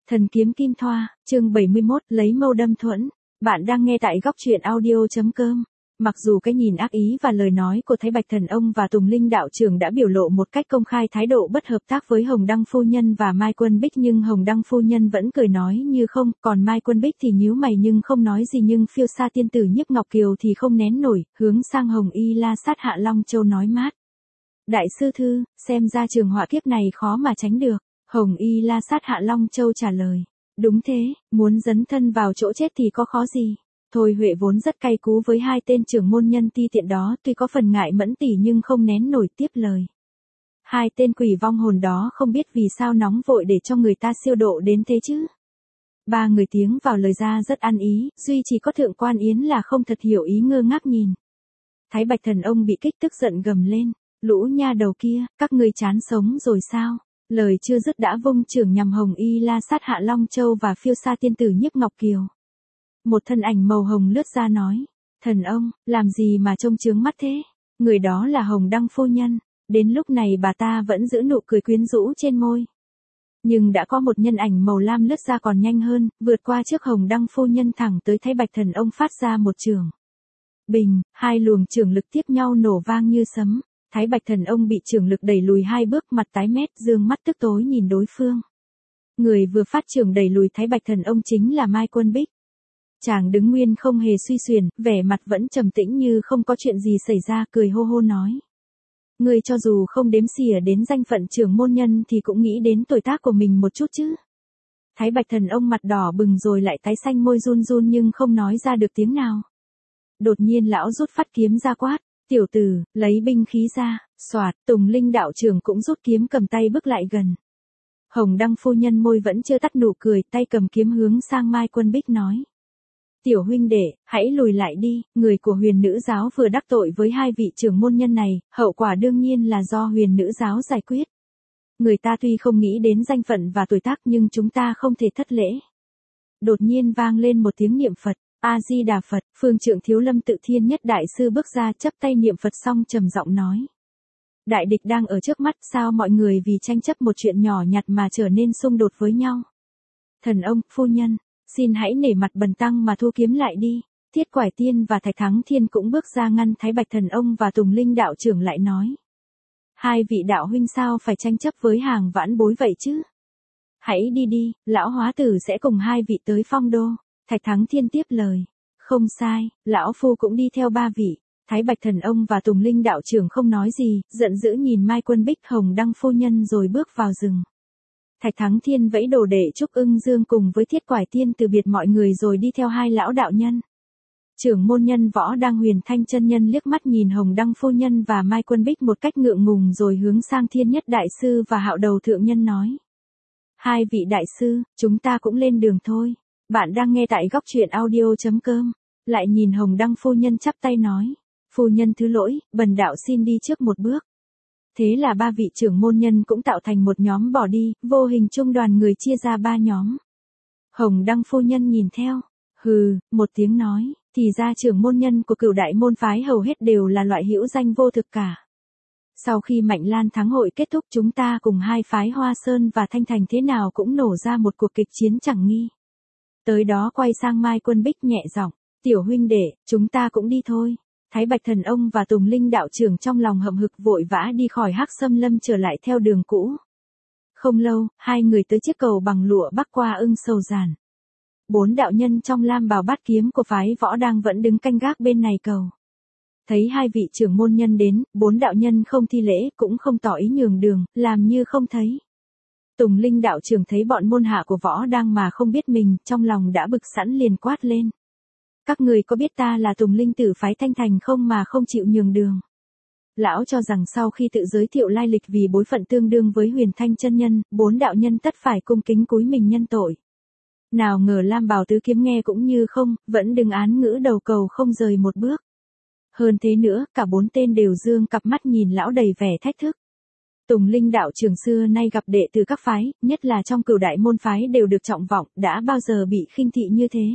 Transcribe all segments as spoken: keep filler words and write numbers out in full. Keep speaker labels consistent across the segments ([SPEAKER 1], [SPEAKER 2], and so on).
[SPEAKER 1] Thần kiếm kim thoa, chương bảy mươi mốt, lấy mâu đâm thuẫn. Bạn đang nghe tại góc truyện audio.com. Mặc dù cái nhìn ác ý và lời nói của Thái Bạch Thần Ông và Tùng Linh đạo trưởng đã biểu lộ một cách công khai thái độ bất hợp tác với Hồng Đăng Phu Nhân và Mai Quân Bích, nhưng Hồng Đăng Phu Nhân vẫn cười nói như không, còn Mai Quân Bích thì nhíu mày nhưng không nói gì. Nhưng phiêu sa tiên tử Nhiếp Ngọc Kiều thì không nén nổi, hướng sang Hồng Y La Sát Hạ Long Châu nói mát. Đại sư thư, xem ra trường họa kiếp này khó mà tránh được. Hồng Y La Sát Hạ Long Châu trả lời. Đúng thế, muốn dấn thân vào chỗ chết thì có khó gì. Thôi Huệ vốn rất cay cú với hai tên trưởng môn nhân ti tiện đó, tuy có phần ngại mẫn tỉ nhưng không nén nổi tiếp lời. Hai tên quỷ vong hồn đó không biết vì sao nóng vội để cho người ta siêu độ đến thế chứ. Ba người tiếng vào lời ra rất ăn ý, duy chỉ có Thượng Quan Yến là không thật hiểu ý, ngơ ngác nhìn. Thái Bạch Thần Ông bị kích tức giận gầm lên. Lũ nha đầu kia, các ngươi chán sống rồi sao? Lời chưa dứt đã vung chưởng nhằm Hồng Y La Sát Hạ Long Châu và phiêu sa tiên tử Nhiếp Ngọc Kiều. Một thân ảnh màu hồng lướt ra nói. Thần ông, làm gì mà trông chướng mắt thế? Người đó là Hồng Đăng Phu Nhân. Đến lúc này bà ta vẫn giữ nụ cười quyến rũ trên môi. Nhưng đã có một nhân ảnh màu lam lướt ra còn nhanh hơn, vượt qua trước Hồng Đăng Phu Nhân thẳng tới Thái Bạch Thần Ông phát ra một chưởng. Bình, hai luồng chưởng lực tiếp nhau nổ vang như sấm. Thái Bạch Thần Ông bị chưởng lực đẩy lùi hai bước, mặt tái mét, dương mắt tức tối nhìn đối phương. Người vừa phát chưởng đẩy lùi Thái Bạch Thần Ông chính là Mai Quân Bích. Chàng đứng nguyên không hề suy xuyển, vẻ mặt vẫn trầm tĩnh như không có chuyện gì xảy ra, cười hô hô nói. Người cho dù không đếm xỉa đến danh phận trưởng môn nhân thì cũng nghĩ đến tuổi tác của mình một chút chứ. Thái Bạch Thần Ông mặt đỏ bừng rồi lại tái xanh, môi run run nhưng không nói ra được tiếng nào. Đột nhiên lão rút phát kiếm ra quát. Tiểu tử, lấy binh khí ra. Soạt, Tùng Linh đạo trưởng cũng rút kiếm cầm tay bước lại gần. Hồng Đăng Phu Nhân môi vẫn chưa tắt nụ cười, tay cầm kiếm hướng sang Mai Quân Bích nói. Tiểu huynh đệ, hãy lùi lại đi, người của Huyền Nữ Giáo vừa đắc tội với hai vị trưởng môn nhân này, hậu quả đương nhiên là do Huyền Nữ Giáo giải quyết. Người ta tuy không nghĩ đến danh phận và tuổi tác nhưng chúng ta không thể thất lễ. Đột nhiên vang lên một tiếng niệm Phật. A-di-đà Phật. Phương Trượng Thiếu Lâm Tự Thiên Nhất Đại Sư bước ra, chắp tay niệm Phật xong trầm giọng nói. Đại địch đang ở trước mắt, sao mọi người vì tranh chấp một chuyện nhỏ nhặt mà trở nên xung đột với nhau? Thần ông, phu nhân, xin hãy nể mặt bần tăng mà thu kiếm lại đi. Thiết Quải Tiên và Thạch Thắng Thiên cũng bước ra ngăn Thái Bạch Thần Ông và Tùng Linh đạo trưởng lại nói. Hai vị đạo huynh sao phải tranh chấp với hàng vãn bối vậy chứ? Hãy đi đi, lão hóa tử sẽ cùng hai vị tới Phong Đô. Thạch Thắng Thiên tiếp lời. Không sai, lão phu cũng đi theo ba vị. Thái Bạch Thần Ông và Tùng Linh đạo trưởng không nói gì, giận dữ nhìn Mai Quân Bích, Hồng Đăng Phu Nhân rồi bước vào rừng. Thạch Thắng Thiên vẫy đồ để Trúc Ưng Dương cùng với Thiết Quải Tiên từ biệt mọi người rồi đi theo hai lão đạo nhân. Trưởng môn nhân Võ Đăng Huyền Thanh chân nhân liếc mắt nhìn Hồng Đăng Phu Nhân và Mai Quân Bích một cách ngượng ngùng rồi hướng sang Thiên Nhất Đại Sư và Hạo Đầu Thượng Nhân nói. Hai vị đại sư, chúng ta cũng lên đường thôi. Bạn đang nghe tại góc truyện audio.com. Lại nhìn Hồng Đăng Phu Nhân chắp tay nói. Phu nhân thứ lỗi, bần đạo xin đi trước một bước. Thế là ba vị trưởng môn nhân cũng tạo thành một nhóm bỏ đi, vô hình chung đoàn người chia ra ba nhóm. Hồng Đăng Phu Nhân nhìn theo. Hừ, một tiếng nói, thì ra trưởng môn nhân của Cửu Đại môn phái hầu hết đều là loại hữu danh vô thực cả. Sau khi Mạnh Lan thắng hội kết thúc, chúng ta cùng hai phái Hoa Sơn và Thanh Thành thế nào cũng nổ ra một cuộc kịch chiến chẳng nghi. Tới đó quay sang Mai Quân Bích nhẹ giọng, tiểu huynh đệ, chúng ta cũng đi thôi. Thái Bạch Thần Ông và Tùng Linh đạo trưởng trong lòng hậm hực vội vã đi khỏi Hắc Xâm Lâm trở lại theo đường cũ. Không lâu, hai người tới chiếc cầu bằng lụa bắc qua Ưng Sầu Giản. Bốn đạo nhân trong lam bào bát kiếm của phái Võ đang vẫn đứng canh gác bên này cầu. Thấy hai vị trưởng môn nhân đến, bốn đạo nhân không thi lễ cũng không tỏ ý nhường đường, làm như không thấy. Tùng Linh đạo trưởng thấy bọn môn hạ của Võ đang mà không biết mình, trong lòng đã bực sẵn liền quát lên. Các người có biết ta là Tùng Linh tử phái Thanh Thành không mà không chịu nhường đường? Lão cho rằng sau khi tự giới thiệu lai lịch vì bối phận tương đương với Huyền Thanh chân nhân, bốn đạo nhân tất phải cung kính cúi mình nhân tội. Nào ngờ lam bào tứ kiếm nghe cũng như không, vẫn đứng án ngữ đầu cầu không rời một bước. Hơn thế nữa, cả bốn tên đều dương cặp mắt nhìn lão đầy vẻ thách thức. Tùng Linh đạo trưởng xưa nay gặp đệ tử các phái, nhất là trong Cửu Đại môn phái đều được trọng vọng, đã bao giờ bị khinh thị như thế.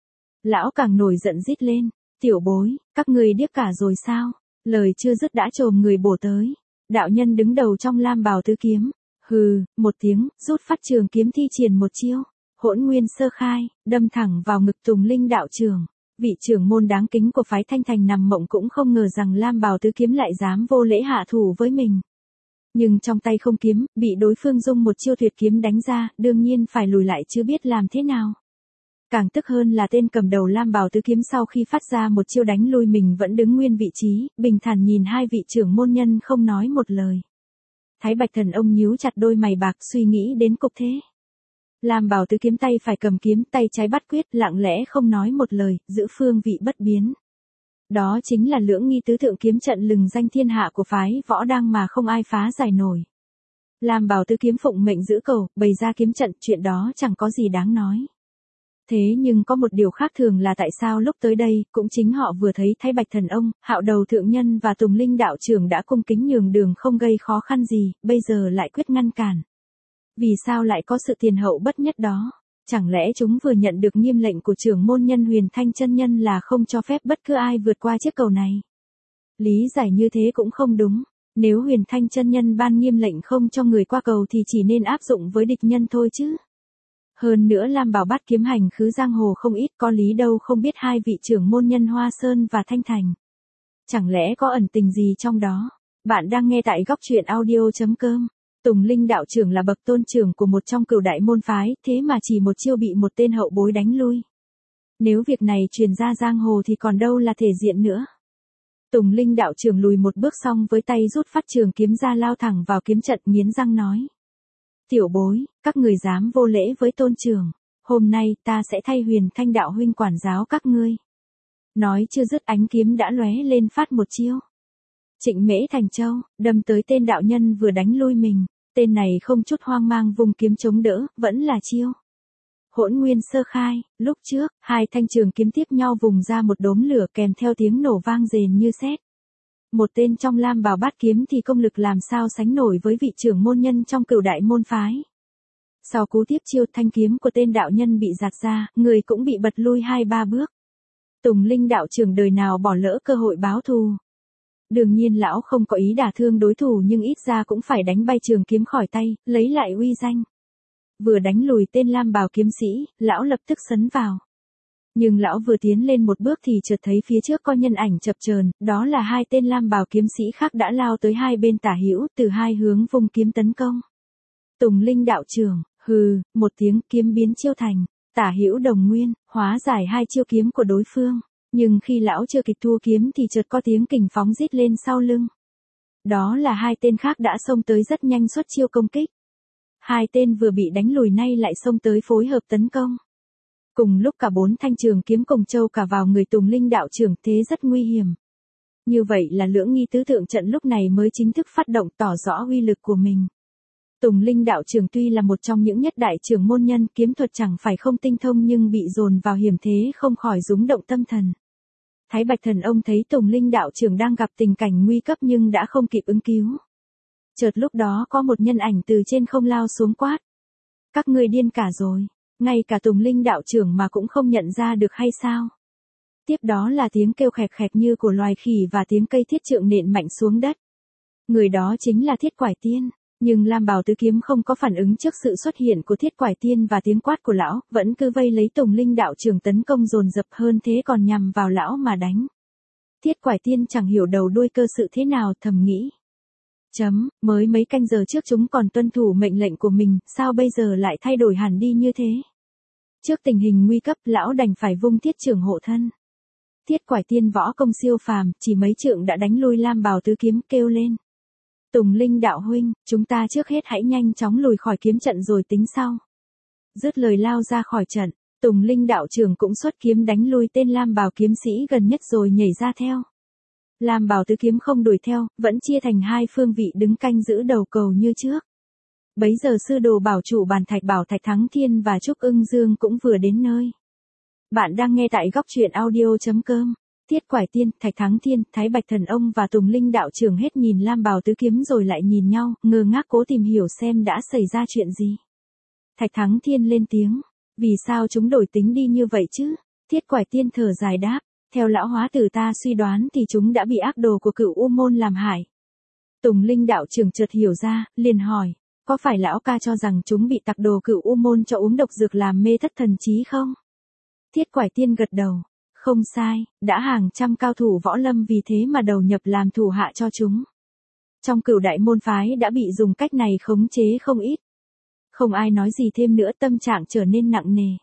[SPEAKER 1] Lão càng nổi giận rít lên, tiểu bối, các người điếc cả rồi sao? Lời chưa dứt đã chồm người bổ tới. Đạo nhân đứng đầu trong lam bào tứ kiếm, hừ, một tiếng, rút phát trường kiếm thi triển một chiêu. Hỗn nguyên sơ khai, đâm thẳng vào ngực Tùng Linh đạo trưởng. Vị trưởng môn đáng kính của phái Thanh Thành nằm mộng cũng không ngờ rằng Lam Bào Tứ Kiếm lại dám vô lễ hạ thủ với mình. Nhưng trong tay không kiếm, bị đối phương dung một chiêu tuyệt kiếm đánh ra, đương nhiên phải lùi lại chứ biết làm thế nào. Càng tức hơn là tên cầm đầu Lam Bào Tứ Kiếm sau khi phát ra một chiêu đánh lui mình vẫn đứng nguyên vị trí, bình thản nhìn hai vị trưởng môn nhân không nói một lời. Thái Bạch Thần Ông nhíu chặt đôi mày bạc suy nghĩ đến cục thế. Lam Bào Tứ Kiếm tay phải cầm kiếm, tay trái bắt quyết, lặng lẽ không nói một lời, giữ phương vị bất biến. Đó chính là lưỡng nghi tứ thượng kiếm trận lừng danh thiên hạ của phái Võ Đăng mà không ai phá giải nổi. Lam Bào Tứ Kiếm phụng mệnh giữ cầu, bày ra kiếm trận, chuyện đó chẳng có gì đáng nói. Thế nhưng có một điều khác thường là tại sao lúc tới đây, cũng chính họ vừa thấy Thái Bạch Thần Ông, Hạo Đầu Thượng Nhân và Tùng Linh đạo trưởng đã cung kính nhường đường không gây khó khăn gì, bây giờ lại quyết ngăn cản. Vì sao lại có sự tiền hậu bất nhất đó? Chẳng lẽ chúng vừa nhận được nghiêm lệnh của trưởng môn nhân Huyền Thanh chân nhân là không cho phép bất cứ ai vượt qua chiếc cầu này? Lý giải như thế cũng không đúng. Nếu Huyền Thanh chân nhân ban nghiêm lệnh không cho người qua cầu thì chỉ nên áp dụng với địch nhân thôi chứ. Hơn nữa Lam Bào Bát Kiếm hành khứ giang hồ không ít, có lý đâu không biết hai vị trưởng môn nhân Hoa Sơn và Thanh Thành. Chẳng lẽ có ẩn tình gì trong đó? Bạn đang nghe tại góc truyện audio chấm com. Tùng Linh đạo trưởng là bậc tôn trưởng của một trong cửu đại môn phái, thế mà chỉ một chiêu bị một tên hậu bối đánh lui. Nếu việc này truyền ra giang hồ thì còn đâu là thể diện nữa. Tùng Linh đạo trưởng lùi một bước xong với tay rút phát trường kiếm ra lao thẳng vào kiếm trận, nghiến răng nói. Tiểu bối, các người dám vô lễ với tôn trưởng, hôm nay ta sẽ thay Huyền Thanh đạo huynh quản giáo các ngươi. Nói chưa dứt ánh kiếm đã lóe lên phát một chiêu. Trịnh Mễ Thành Châu, đâm tới tên đạo nhân vừa đánh lui mình, tên này không chút hoang mang vùng kiếm chống đỡ, vẫn là chiêu. Hỗn nguyên sơ khai, lúc trước, hai thanh trường kiếm tiếp nhau vùng ra một đốm lửa kèm theo tiếng nổ vang rền như sét. Một tên trong Lam Bào Bát Kiếm thì công lực làm sao sánh nổi với vị trưởng môn nhân trong cửu đại môn phái. Sau cú tiếp chiêu, thanh kiếm của tên đạo nhân bị giạt ra, người cũng bị bật lui hai ba bước. Tùng Linh đạo trưởng đời nào bỏ lỡ cơ hội báo thù. Đương nhiên lão không có ý đả thương đối thủ nhưng ít ra cũng phải đánh bay trường kiếm khỏi tay, lấy lại uy danh. Vừa đánh lùi tên Lam Bào kiếm sĩ, lão lập tức sấn vào. Nhưng lão vừa tiến lên một bước thì chợt thấy phía trước có nhân ảnh chập chờn, đó là hai tên Lam Bào kiếm sĩ khác đã lao tới hai bên tả hữu, từ hai hướng vung kiếm tấn công. Tùng Linh đạo trưởng, hừ, một tiếng, kiếm biến chiêu thành, tả hữu đồng nguyên, hóa giải hai chiêu kiếm của đối phương. Nhưng khi lão chưa kịp thua kiếm thì chợt có tiếng kình phóng rít lên sau lưng. Đó là hai tên khác đã xông tới rất nhanh xuất chiêu công kích. Hai tên vừa bị đánh lùi nay lại xông tới phối hợp tấn công. Cùng lúc cả bốn thanh trường kiếm cùng châu cả vào người Tùng Linh đạo trưởng, thế rất nguy hiểm. Như vậy là lưỡng nghi tứ thượng trận lúc này mới chính thức phát động, tỏ rõ uy lực của mình. Tùng Linh đạo trưởng tuy là một trong những nhất đại trưởng môn nhân, kiếm thuật chẳng phải không tinh thông nhưng bị dồn vào hiểm thế không khỏi rúng động tâm thần. Thái Bạch Thần Ông thấy Tùng Linh đạo trưởng đang gặp tình cảnh nguy cấp nhưng đã không kịp ứng cứu. Chợt lúc đó có một nhân ảnh từ trên không lao xuống quát. Các ngươi điên cả rồi, ngay cả Tùng Linh đạo trưởng mà cũng không nhận ra được hay sao? Tiếp đó là tiếng kêu khẹt khẹt như của loài khỉ và tiếng cây thiết trượng nện mạnh xuống đất. Người đó chính là Thiết Quải Tiên. Nhưng Lam Bào Tứ Kiếm không có phản ứng trước sự xuất hiện của Thiết Quải Tiên và tiếng quát của lão, vẫn cứ vây lấy Tùng Linh đạo trưởng tấn công dồn dập, hơn thế còn nhằm vào lão mà đánh. Thiết Quải Tiên chẳng hiểu đầu đuôi cơ sự thế nào, thầm nghĩ. Chấm, mới mấy canh giờ trước chúng còn tuân thủ mệnh lệnh của mình, sao bây giờ lại thay đổi hẳn đi như thế? Trước tình hình nguy cấp, lão đành phải vung thiết trưởng hộ thân. Thiết Quải Tiên võ công siêu phàm, chỉ mấy trượng đã đánh lui Lam Bào Tứ Kiếm, kêu lên. Tùng Linh đạo huynh, chúng ta trước hết hãy nhanh chóng lùi khỏi kiếm trận rồi tính sau. Dứt lời lao ra khỏi trận, Tùng Linh đạo trưởng cũng xuất kiếm đánh lui tên Lam Bào kiếm sĩ gần nhất rồi nhảy ra theo. Lam Bào Tứ Kiếm không đuổi theo, vẫn chia thành hai phương vị đứng canh giữ đầu cầu như trước. Bấy giờ sư đồ bảo chủ bàn thạch Bảo Thạch Thắng Thiên và Trúc Ưng Dương cũng vừa đến nơi. Bạn đang nghe tại góc truyện audio chấm com. Thiết Quải Tiên, Thạch Thắng Thiên, Thái Bạch Thần Ông và Tùng Linh đạo trưởng hết nhìn Lam Bào Tứ Kiếm rồi lại nhìn nhau, ngơ ngác cố tìm hiểu xem đã xảy ra chuyện gì. Thạch Thắng Thiên lên tiếng, vì sao chúng đổi tính đi như vậy chứ? Thiết Quải Tiên thở dài đáp, theo lão hóa tử ta suy đoán thì chúng đã bị ác đồ của Cửu U môn làm hại. Tùng Linh đạo trưởng chợt hiểu ra, liền hỏi, Có phải lão ca cho rằng chúng bị tặc đồ Cửu U môn cho uống độc dược làm mê thất thần trí không? Thiết Quải Tiên gật đầu. Không sai, đã hàng trăm cao thủ võ lâm vì thế mà đầu nhập làm thủ hạ cho chúng. Trong Cửu đại môn phái đã bị dùng cách này khống chế không ít. Không ai nói gì thêm nữa, tâm trạng trở nên nặng nề.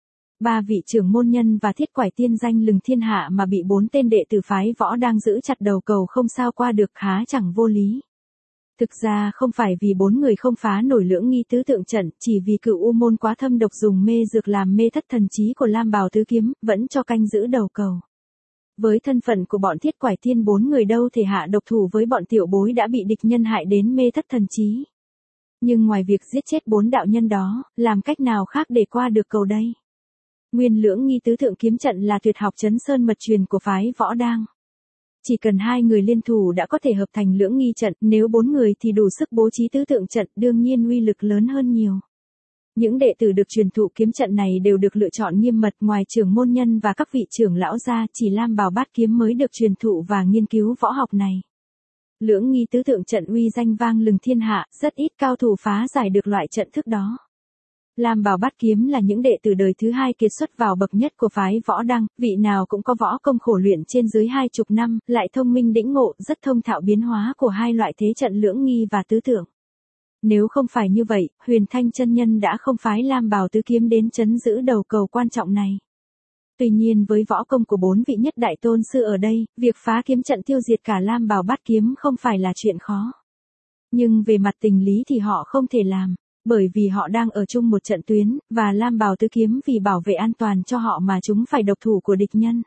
[SPEAKER 1] Ba vị trưởng môn nhân và Thiết Quải Tiên danh lừng thiên hạ mà bị bốn tên đệ tử phái võ đang giữ chặt đầu cầu không sao qua được, há chẳng vô lý. Thực ra không phải vì bốn người không phá nổi Lưỡng Nghi tứ tượng trận, chỉ vì Cửu U môn quá thâm độc dùng mê dược làm mê thất thần trí của Lam Bào tứ kiếm, vẫn cho canh giữ đầu cầu. Với thân phận của bọn Thiết Quải Tiên, bốn người đâu thể hạ độc thủ với bọn tiểu bối đã bị địch nhân hại đến mê thất thần trí. Nhưng ngoài việc giết chết bốn đạo nhân đó, làm cách nào khác để qua được cầu đây? Nguyên Lưỡng Nghi tứ tượng kiếm trận là tuyệt học Chấn Sơn mật truyền của phái võ đang. Chỉ cần hai người liên thủ đã có thể hợp thành Lưỡng Nghi trận, nếu bốn người thì đủ sức bố trí tứ tượng trận, đương nhiên uy lực lớn hơn nhiều. Những đệ tử được truyền thụ kiếm trận này đều được lựa chọn nghiêm mật, ngoài trưởng môn nhân và các vị trưởng lão ra, chỉ Lam Bào Bát Kiếm mới được truyền thụ và nghiên cứu võ học này. Lưỡng Nghi tứ tượng trận uy danh vang lừng thiên hạ, rất ít cao thủ phá giải được loại trận thức đó. Lam Bào Bát Kiếm là những đệ tử đời thứ hai kiệt xuất vào bậc nhất của phái võ đăng, vị nào cũng có võ công khổ luyện trên dưới hai chục năm, lại thông minh đĩnh ngộ, rất thông thạo biến hóa của hai loại thế trận Lưỡng Nghi và tứ tượng. Nếu không phải như vậy, Huyền Thanh chân nhân đã không phái Lam Bào tứ kiếm đến trấn giữ đầu cầu quan trọng này. Tuy nhiên với võ công của bốn vị nhất đại tôn sư ở đây, việc phá kiếm trận tiêu diệt cả Lam Bào Bát Kiếm không phải là chuyện khó. Nhưng về mặt tình lý thì họ không thể làm. Bởi vì họ đang ở chung một trận tuyến, và Lam Bào tứ kiếm vì bảo vệ an toàn cho họ mà chúng phải độc thủ của địch nhân.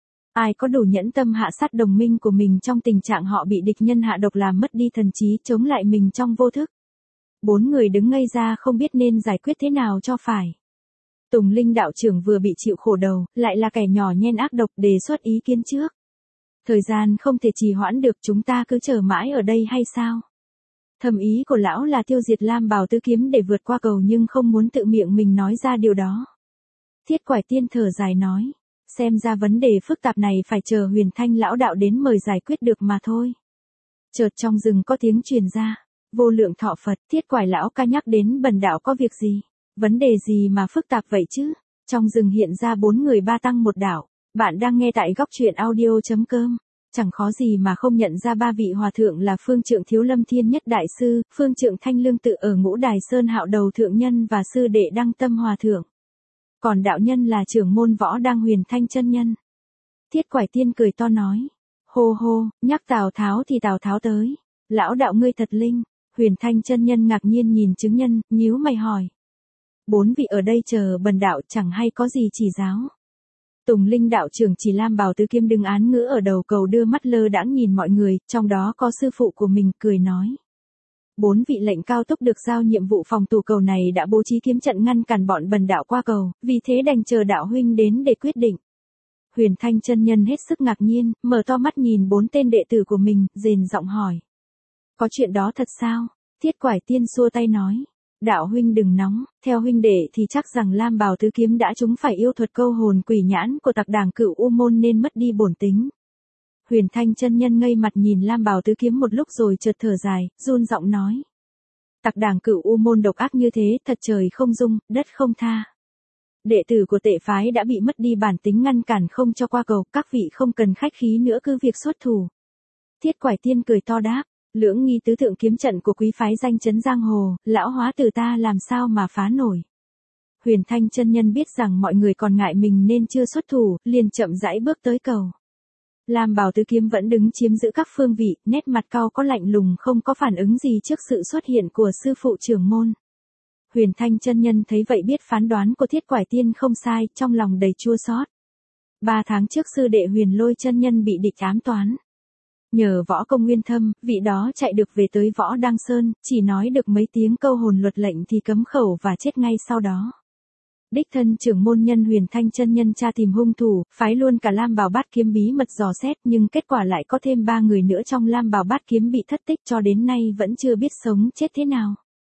[SPEAKER 1] Ai có đủ nhẫn tâm hạ sát đồng minh của mình trong tình trạng họ bị địch nhân hạ độc làm mất đi thần trí, chống lại mình trong vô thức? Bốn người đứng ngây ra không biết nên giải quyết thế nào cho phải. Tùng Linh đạo trưởng vừa bị chịu khổ đầu, lại là kẻ nhỏ nhen ác độc, đề xuất ý kiến trước. Thời gian không thể trì hoãn được, chúng ta cứ chờ mãi ở đây hay sao? Thầm ý của lão là tiêu diệt Lam Bào tứ kiếm để vượt qua cầu, nhưng không muốn tự miệng mình nói ra điều đó. Thiết Quải Tiên thở dài nói, xem ra vấn đề phức tạp này phải chờ Huyền Thanh lão đạo đến mời giải quyết được mà thôi. Chợt trong rừng có tiếng truyền ra, Vô Lượng Thọ Phật. Thiết Quải lão ca nhắc đến bần đạo có việc gì? Vấn đề gì mà phức tạp vậy chứ? Trong rừng hiện ra bốn người ba tăng một đạo. Bạn đang nghe tại góc truyện audio chấm com. Chẳng khó gì mà không nhận ra ba vị hòa thượng là Phương Trượng Thiếu Lâm Thiên Nhất Đại Sư, Phương Trượng Thanh Lương Tự ở Ngũ Đài Sơn Hạo Đầu Thượng Nhân và sư đệ Đăng Tâm Hòa Thượng. Còn đạo nhân là trưởng môn võ đang Huyền Thanh chân nhân. Thiết Quải Tiên cười to nói, hô hô, nhắc Tào Tháo thì Tào Tháo tới. Lão đạo ngươi thật linh. Huyền Thanh chân nhân ngạc nhiên nhìn chứng nhân, nhíu mày hỏi. Bốn vị ở đây chờ bần đạo, chẳng hay có gì chỉ giáo. Tùng Linh đạo trưởng chỉ Lam Bào tứ kiếm đứng án ngữ ở đầu cầu, đưa mắt lơ đãng nhìn mọi người, trong đó có sư phụ của mình, cười nói. Bốn vị lệnh cao túc được giao nhiệm vụ phòng tù cầu này đã bố trí kiếm trận ngăn cản bọn bần đạo qua cầu, vì thế đành chờ đạo huynh đến để quyết định. Huyền Thanh chân nhân hết sức ngạc nhiên, mở to mắt nhìn bốn tên đệ tử của mình, rền giọng hỏi. Có chuyện đó thật sao? Thiết Quải Tiên xua tay nói. Đạo huynh đừng nóng, theo huynh đệ thì chắc rằng Lam Bào tứ kiếm đã trúng phải yêu thuật câu hồn quỷ nhãn của tặc đảng Cửu U môn nên mất đi bổn tính. Huyền Thanh chân nhân ngây mặt nhìn Lam Bào tứ kiếm một lúc rồi chợt thở dài, run giọng nói. Tặc đảng Cửu U môn độc ác như thế, thật trời không dung, đất không tha. Đệ tử của tệ phái đã bị mất đi bản tính ngăn cản không cho qua cầu, các vị không cần khách khí nữa, cứ việc xuất thủ. Thiết Quải Tiên cười to đáp. Lưỡng Nghi tứ tượng kiếm trận của quý phái danh chấn giang hồ, lão hóa từ ta làm sao mà phá nổi. Huyền Thanh chân nhân biết rằng mọi người còn ngại mình nên chưa xuất thủ, liền chậm rãi bước tới cầu. Lam Bào tứ kiếm vẫn đứng chiếm giữ các phương vị, nét mặt cau có lạnh lùng, không có phản ứng gì trước sự xuất hiện của sư phụ trưởng môn. Huyền Thanh chân nhân thấy vậy biết phán đoán của Thiết Quải Tiên không sai, trong lòng đầy chua xót. Ba tháng trước sư đệ Huyền Lôi chân nhân bị địch ám toán. Nhờ võ công nguyên thâm, vị đó chạy được về tới Võ Đăng Sơn, chỉ nói được mấy tiếng câu hồn luật lệnh thì cấm khẩu và chết ngay sau đó. Đích thân trưởng môn nhân Huyền Thanh chân nhân tra tìm hung thủ, phái luôn cả Lam Bào Bát Kiếm bí mật dò xét, nhưng kết quả lại có thêm ba người nữa trong Lam Bào Bát Kiếm bị thất tích, cho đến nay vẫn chưa biết sống chết thế nào.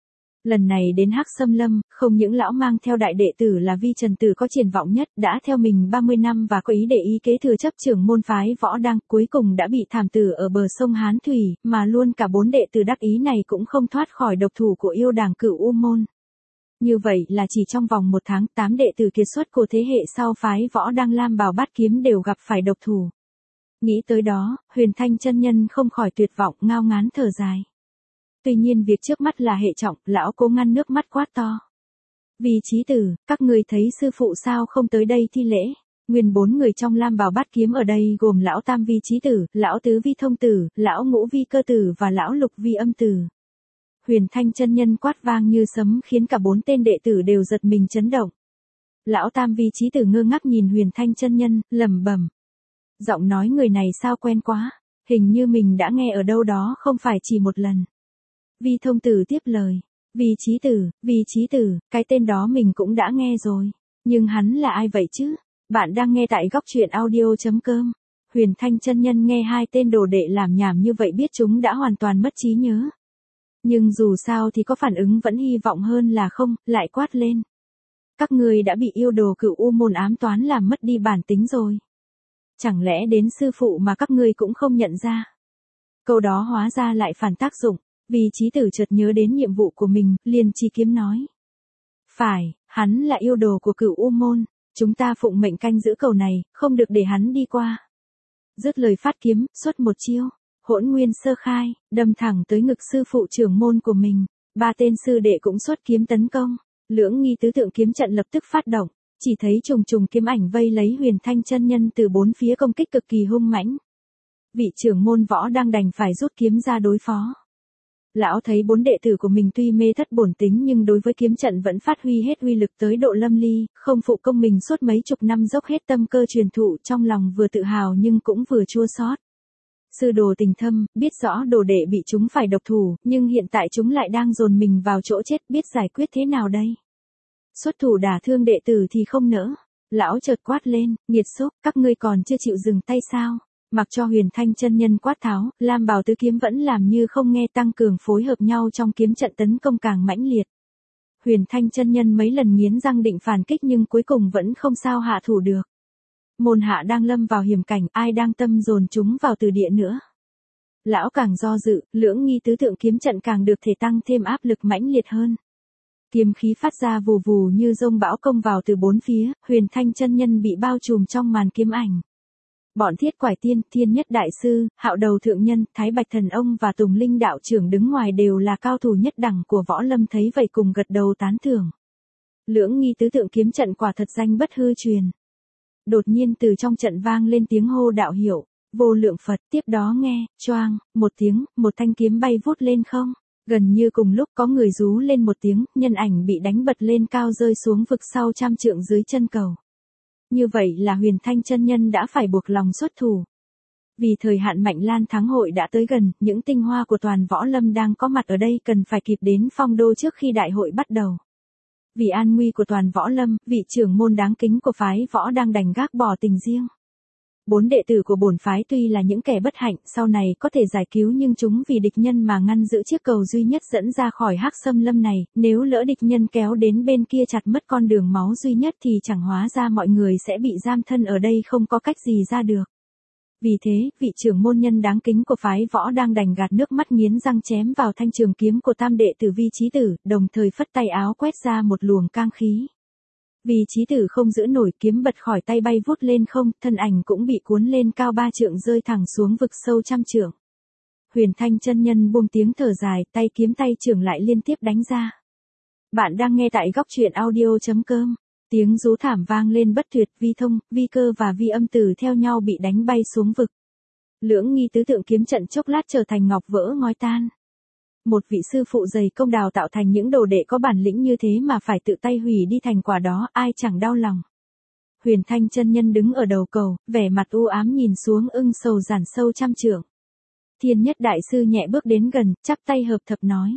[SPEAKER 1] Lần này đến Hắc Sâm Lâm, không những lão mang theo đại đệ tử là Vi Trần Tử có triển vọng nhất, đã theo mình ba mươi năm và có ý để ý kế thừa chấp trưởng môn phái Võ Đăng, cuối cùng đã bị thảm tử ở bờ sông Hán Thủy, mà luôn cả bốn đệ tử đắc ý này cũng không thoát khỏi độc thủ của yêu đảng Cửu U môn. Như vậy là chỉ trong vòng một tháng, tám đệ tử kiệt xuất của thế hệ sau phái Võ Đăng Lam Bào Bát Kiếm đều gặp phải độc thủ. Nghĩ tới đó, Huyền Thanh chân nhân không khỏi tuyệt vọng, ngao ngán thở dài. Tuy nhiên việc trước mắt là hệ trọng, lão cố ngăn nước mắt quát to. Vì Chí Tử, các người thấy sư phụ sao không tới đây thi lễ? Nguyên bốn người trong Lam Bào Bát Kiếm ở đây gồm lão Tam Vi Chí Tử, lão Tứ Vi Thông Tử, lão Ngũ Vi Cơ Tử và lão Lục Vi Âm Tử. Huyền Thanh chân nhân quát vang như sấm khiến cả bốn tên đệ tử đều giật mình chấn động. Lão Tam Vi Chí Tử ngơ ngác nhìn Huyền Thanh chân nhân, lẩm bẩm. Giọng nói người này sao quen quá, hình như mình đã nghe ở đâu đó không phải chỉ một lần. Vi Thông Tử tiếp lời, Vi Chí Tử, Vi Chí Tử, cái tên đó mình cũng đã nghe rồi, nhưng hắn là ai vậy chứ? Bạn đang nghe tại góc truyện audio chấm com. Huyền Thanh chân nhân nghe hai tên đồ đệ làm nhảm như vậy biết chúng đã hoàn toàn mất trí nhớ. Nhưng dù sao thì có phản ứng vẫn hy vọng hơn là không, lại quát lên. Các người đã bị yêu đồ Cửu U môn ám toán làm mất đi bản tính rồi. Chẳng lẽ đến sư phụ mà các ngươi cũng không nhận ra? Câu đó hóa ra lại phản tác dụng, vì Chí Tử chợt nhớ đến nhiệm vụ của mình, liền chi kiếm nói. Phải, hắn là yêu đồ của Cửu U môn, chúng ta phụng mệnh canh giữ cầu này, không được để hắn đi qua. Dứt lời phát kiếm, xuất một chiêu, Hỗn Nguyên Sơ Khai, đâm thẳng tới ngực sư phụ trưởng môn của mình. Ba tên sư đệ cũng xuất kiếm tấn công, Lưỡng Nghi Tứ Tượng kiếm trận lập tức phát động. Chỉ thấy trùng trùng kiếm ảnh vây lấy Huyền Thanh chân nhân từ bốn phía công kích cực kỳ hung mãnh. Vị trưởng môn Võ đang đành phải rút kiếm ra đối phó. Lão thấy bốn đệ tử của mình tuy mê thất bổn tính nhưng đối với kiếm trận vẫn phát huy hết uy lực tới độ lâm ly, không phụ công mình suốt mấy chục năm dốc hết tâm cơ truyền thụ, trong lòng vừa tự hào nhưng cũng vừa chua xót. Sư đồ tình thâm, biết rõ đồ đệ bị chúng phải độc thủ, nhưng hiện tại chúng lại đang dồn mình vào chỗ chết, biết giải quyết thế nào đây? Xuất thủ đả thương đệ tử thì không nỡ. Lão chợt quát lên, nghiệt xúc, các ngươi còn chưa chịu dừng tay sao? Mặc cho Huyền Thanh chân nhân quát tháo, Lam Bào Tứ Kiếm vẫn làm như không nghe, tăng cường phối hợp nhau trong kiếm trận tấn công càng mãnh liệt. Huyền Thanh chân nhân mấy lần nghiến răng định phản kích nhưng cuối cùng vẫn không sao hạ thủ được. Môn hạ đang lâm vào hiểm cảnh, ai đang tâm dồn chúng vào từ địa nữa. Lão càng do dự, Lưỡng Nghi Tứ Tượng kiếm trận càng được thể tăng thêm áp lực mãnh liệt hơn. Kiếm khí phát ra vù vù như dông bão công vào từ bốn phía, Huyền Thanh chân nhân bị bao trùm trong màn kiếm ảnh. Bọn Thiết Quải Tiên, Thiên Nhất Đại Sư, Hạo Đầu Thượng Nhân, Thái Bạch Thần Ông và Tùng Linh đạo trưởng đứng ngoài đều là cao thủ nhất đẳng của võ lâm, thấy vậy cùng gật đầu tán thưởng. Lưỡng Nghi Tứ Tượng kiếm trận quả thật danh bất hư truyền. Đột nhiên từ trong trận vang lên tiếng hô đạo hiệu, Vô Lượng Phật, tiếp đó nghe, choang, một tiếng, một thanh kiếm bay vút lên không. Gần như cùng lúc có người rú lên một tiếng, nhân ảnh bị đánh bật lên cao rơi xuống vực sau trăm trượng dưới chân cầu. Như vậy là Huyền Thanh chân nhân đã phải buộc lòng xuất thủ. Vì thời hạn Mạnh Lan thắng hội đã tới gần, những tinh hoa của toàn võ lâm đang có mặt ở đây cần phải kịp đến phong đô trước khi đại hội bắt đầu. Vì an nguy của toàn võ lâm, vị trưởng môn đáng kính của phái Võ đang đành gác bỏ tình riêng. Bốn đệ tử của bổn phái tuy là những kẻ bất hạnh, sau này có thể giải cứu nhưng chúng vì địch nhân mà ngăn giữ chiếc cầu duy nhất dẫn ra khỏi Hắc Sâm Lâm này, nếu lỡ địch nhân kéo đến bên kia chặt mất con đường máu duy nhất thì chẳng hóa ra mọi người sẽ bị giam thân ở đây không có cách gì ra được. Vì thế, vị trưởng môn nhân đáng kính của phái Võ đang đành gạt nước mắt nghiến răng chém vào thanh trường kiếm của tam đệ tử Vi Chí Tử, đồng thời phất tay áo quét ra một luồng cang khí. Vì Chí Tử không giữ nổi, kiếm bật khỏi tay bay vút lên không, thân ảnh cũng bị cuốn lên cao ba trượng rơi thẳng xuống vực sâu trăm trượng. Huyền Thanh chân nhân buông tiếng thở dài, tay kiếm tay trưởng lại liên tiếp đánh ra. Bạn đang nghe tại góc truyện audio chấm com. Tiếng rú thảm vang lên bất tuyệt, Vi Thông, Vi Cơ và Vi Âm Tử theo nhau bị đánh bay xuống vực. Lưỡng Nghi Tứ Tượng kiếm trận chốc lát trở thành ngọc vỡ ngói tan. Một vị sư phụ dày công đào tạo thành những đồ đệ có bản lĩnh như thế mà phải tự tay hủy đi thành quả đó, ai chẳng đau lòng. Huyền Thanh chân nhân đứng ở đầu cầu, vẻ mặt u ám nhìn xuống ưng sầu giản sâu trăm trượng. Thiên Nhất Đại Sư nhẹ bước đến gần, chắp tay hợp thập nói.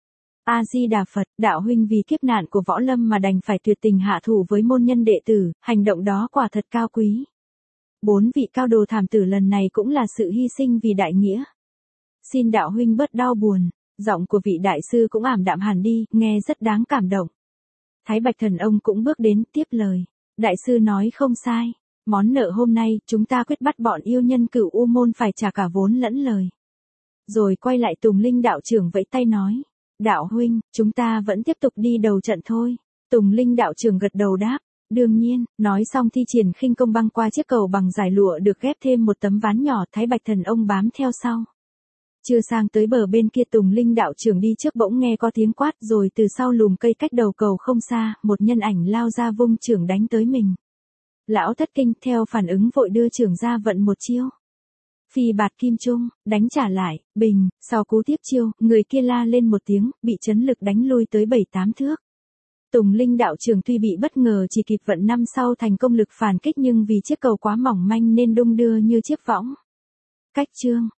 [SPEAKER 1] A-di-đà Phật, đạo huynh vì kiếp nạn của võ lâm mà đành phải tuyệt tình hạ thủ với môn nhân đệ tử, hành động đó quả thật cao quý. Bốn vị cao đồ thảm tử lần này cũng là sự hy sinh vì đại nghĩa. Xin đạo huynh bớt đau buồn. Giọng của vị đại sư cũng ảm đạm hẳn đi, nghe rất đáng cảm động. Thái Bạch Thần ông cũng bước đến, tiếp lời. Đại sư nói không sai. Món nợ hôm nay, chúng ta quyết bắt bọn yêu nhân Cửu U môn phải trả cả vốn lẫn lời. Rồi quay lại Tùng Linh đạo trưởng vẫy tay nói. Đạo huynh, chúng ta vẫn tiếp tục đi đầu trận thôi. Tùng Linh đạo trưởng gật đầu đáp. Đương nhiên, nói xong thi triển khinh công băng qua chiếc cầu bằng giải lụa được ghép thêm một tấm ván nhỏ, Thái Bạch Thần ông bám theo sau. Chưa sang tới bờ bên kia Tùng Linh đạo trưởng đi trước bỗng nghe có tiếng quát, rồi từ sau lùm cây cách đầu cầu không xa, một nhân ảnh lao ra vung chưởng đánh tới mình. Lão thất kinh, theo phản ứng vội đưa chưởng ra vận một chiêu. Phi bạt kim trung, đánh trả lại, bình, sau cú tiếp chiêu, người kia la lên một tiếng, bị chấn lực đánh lui tới bảy tám thước. Tùng Linh đạo trưởng tuy bị bất ngờ chỉ kịp vận năm sau thành công lực phản kích, nhưng vì chiếc cầu quá mỏng manh nên đung đưa như chiếc võng. Cách chương